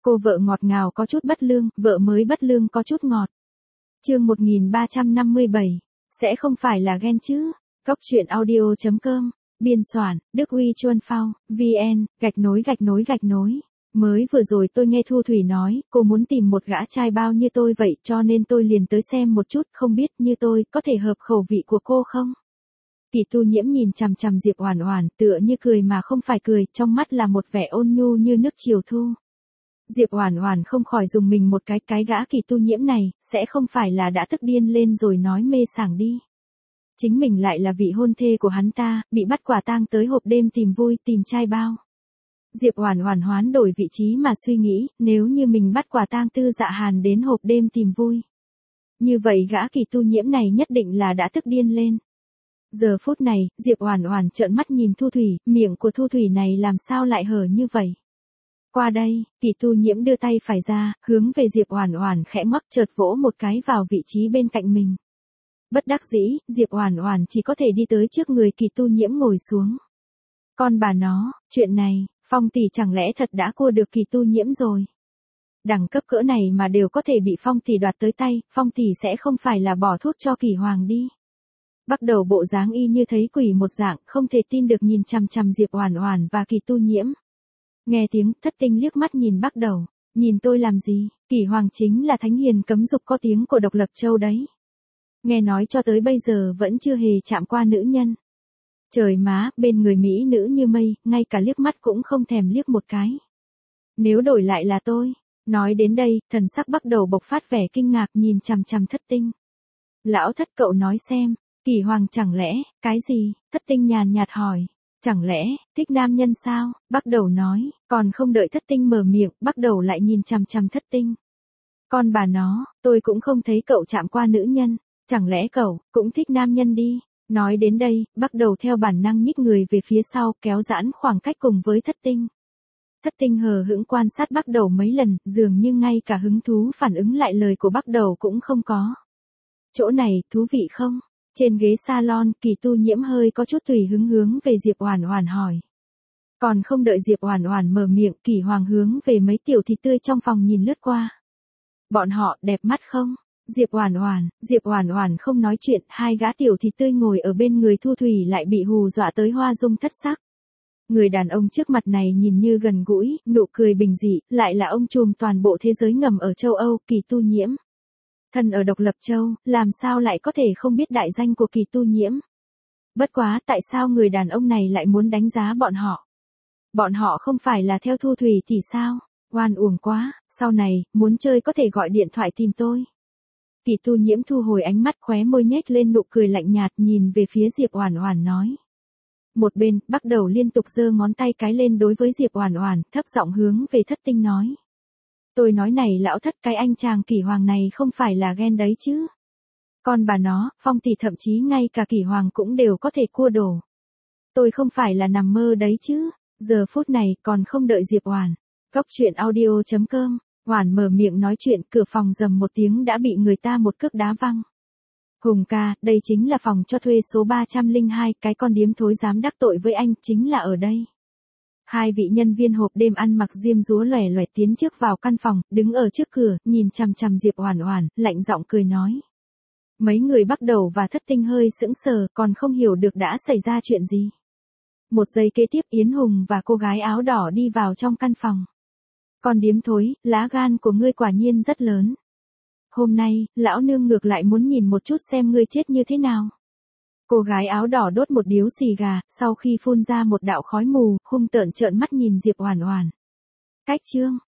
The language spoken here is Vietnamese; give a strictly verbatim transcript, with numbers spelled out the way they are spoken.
Cô vợ ngọt ngào có chút bất lương, vợ mới bất lương có chút ngọt. Chương một nghìn ba trăm năm mươi bảy. Sẽ không phải là ghen chứ? Góc truyện audio chấm com. Biên soạn, Đức Huy Chuân Phao, vê en, gạch nối gạch nối gạch nối. Mới vừa rồi tôi nghe Thu Thủy nói, cô muốn tìm một gã trai bao như tôi vậy cho nên tôi liền tới xem một chút, không biết như tôi có thể hợp khẩu vị của cô không? Kỳ Tu Nhiễm nhìn chằm chằm Diệp Oản Oản, tựa như cười mà không phải cười, trong mắt là một vẻ ôn nhu như nước chiều thu. Diệp Oản Oản không khỏi dùng mình một cái, cái gã Kỳ Tu Nhiễm này, sẽ không phải là đã tức điên lên rồi nói mê sảng đi. Chính mình lại là vị hôn thê của hắn ta, bị bắt quả tang tới hộp đêm tìm vui, tìm trai bao. Diệp Oản Oản hoán đổi vị trí mà suy nghĩ, nếu như mình bắt quả tang Tư Dạ Hàn đến hộp đêm tìm vui. Như vậy gã Kỳ Tu Nhiễm này nhất định là đã tức điên lên. Giờ phút này, Diệp Oản Oản trợn mắt nhìn Thu Thủy, miệng của Thu Thủy này làm sao lại hở như vậy? Qua đây, Kỳ Tu Nhiễm đưa tay phải ra, hướng về Diệp Oản Oản khẽ ngoắc, chợt vỗ một cái vào vị trí bên cạnh mình. Bất đắc dĩ, Diệp Oản Oản chỉ có thể đi tới trước người Kỳ Tu Nhiễm ngồi xuống. Con bà nó, chuyện này, Phong tỷ chẳng lẽ thật đã cua được Kỳ Tu Nhiễm rồi? Đẳng cấp cỡ này mà đều có thể bị Phong tỷ đoạt tới tay, Phong tỷ sẽ không phải là bỏ thuốc cho Kỳ Hoàng đi. Bắt đầu bộ dáng y như thấy quỷ một dạng, không thể tin được nhìn chằm chằm Diệp Oản Oản và Kỳ Tu Nhiễm. Nghe tiếng, Thất Tinh liếc mắt nhìn Bắt Đầu, nhìn tôi làm gì? Kỳ Hoàng chính là thánh hiền cấm dục có tiếng của Độc Lập Châu đấy. Nghe nói cho tới bây giờ vẫn chưa hề chạm qua nữ nhân. Trời má, bên người mỹ nữ như mây, ngay cả liếc mắt cũng không thèm liếc một cái. Nếu đổi lại là tôi. Nói đến đây, thần sắc Bắt Đầu bộc phát vẻ kinh ngạc nhìn chằm chằm Thất Tinh. Lão Thất cậu nói xem, Kỳ Hoàng chẳng lẽ, cái gì? Thất Tinh nhàn nhạt hỏi. Chẳng lẽ, thích nam nhân sao? Bắt Đầu nói, còn không đợi Thất Tinh mở miệng, Bắt Đầu lại nhìn chằm chằm Thất Tinh. Con bà nó, tôi cũng không thấy cậu chạm qua nữ nhân, chẳng lẽ cậu cũng thích nam nhân đi? Nói đến đây, Bắt Đầu theo bản năng nhích người về phía sau, kéo giãn khoảng cách cùng với Thất Tinh. Thất Tinh hờ hững quan sát Bắt Đầu mấy lần, dường như ngay cả hứng thú phản ứng lại lời của Bắt Đầu cũng không có. Chỗ này, thú vị không? Trên ghế salon, Kỳ Tu Nhiễm hơi có chút tùy hứng hướng về Diệp Oản Oản hỏi. Còn không đợi Diệp Oản Oản mở miệng, Kỳ Hoàng hướng về mấy tiểu thịt tươi trong phòng nhìn lướt qua. Bọn họ đẹp mắt không? Diệp Oản Oản, Diệp Oản Oản không nói chuyện, hai gã tiểu thịt tươi ngồi ở bên người Thu Thủy lại bị hù dọa tới hoa dung thất sắc. Người đàn ông trước mặt này nhìn như gần gũi, nụ cười bình dị, lại là ông trùm toàn bộ thế giới ngầm ở châu Âu, Kỳ Tu Nhiễm. Thân ở Độc Lập Châu, làm sao lại có thể không biết đại danh của Kỳ Tu Nhiễm? Bất quá, tại sao người đàn ông này lại muốn đánh giá bọn họ? Bọn họ không phải là theo Thu Thủy thì sao? Oan uổng quá, sau này, muốn chơi có thể gọi điện thoại tìm tôi. Kỳ Tu Nhiễm thu hồi ánh mắt, khóe môi nhếch lên nụ cười lạnh nhạt, nhìn về phía Diệp Oản Oản nói. Một bên, Bắt Đầu liên tục giơ ngón tay cái lên đối với Diệp Oản Oản, thấp giọng hướng về Thất Tinh nói. Tôi nói này lão Thất, cái anh chàng Kỳ Hoàng này không phải là ghen đấy chứ? Con bà nó, Phong tỷ thậm chí ngay cả Kỳ Hoàng cũng đều có thể cua đổ. Tôi không phải là nằm mơ đấy chứ? Giờ phút này, còn không đợi Diệp Oản. Góc truyện audio chấm com. Oản mở miệng nói chuyện, cửa phòng rầm một tiếng đã bị người ta một cước đá văng. Hùng ca, đây chính là phòng cho thuê số ba trăm lẻ hai, cái con điếm thối dám đắc tội với anh, chính là ở đây. Hai vị nhân viên hộp đêm ăn mặc diêm dúa lòe loẹt tiến trước vào căn phòng, đứng ở trước cửa, nhìn chằm chằm Diệp Oản Oản, lạnh giọng cười nói. Mấy người Bắt Đầu và Thất Tinh hơi sững sờ, còn không hiểu được đã xảy ra chuyện gì. Một giây kế tiếp, Yến Hùng và cô gái áo đỏ đi vào trong căn phòng. Con điếm thối, lá gan của ngươi quả nhiên rất lớn. Hôm nay, lão nương ngược lại muốn nhìn một chút xem ngươi chết như thế nào. Cô gái áo đỏ đốt một điếu xì gà, sau khi phun ra một đạo khói mù, hung tợn trợn mắt nhìn Diệp Oản Oản. Cách chương,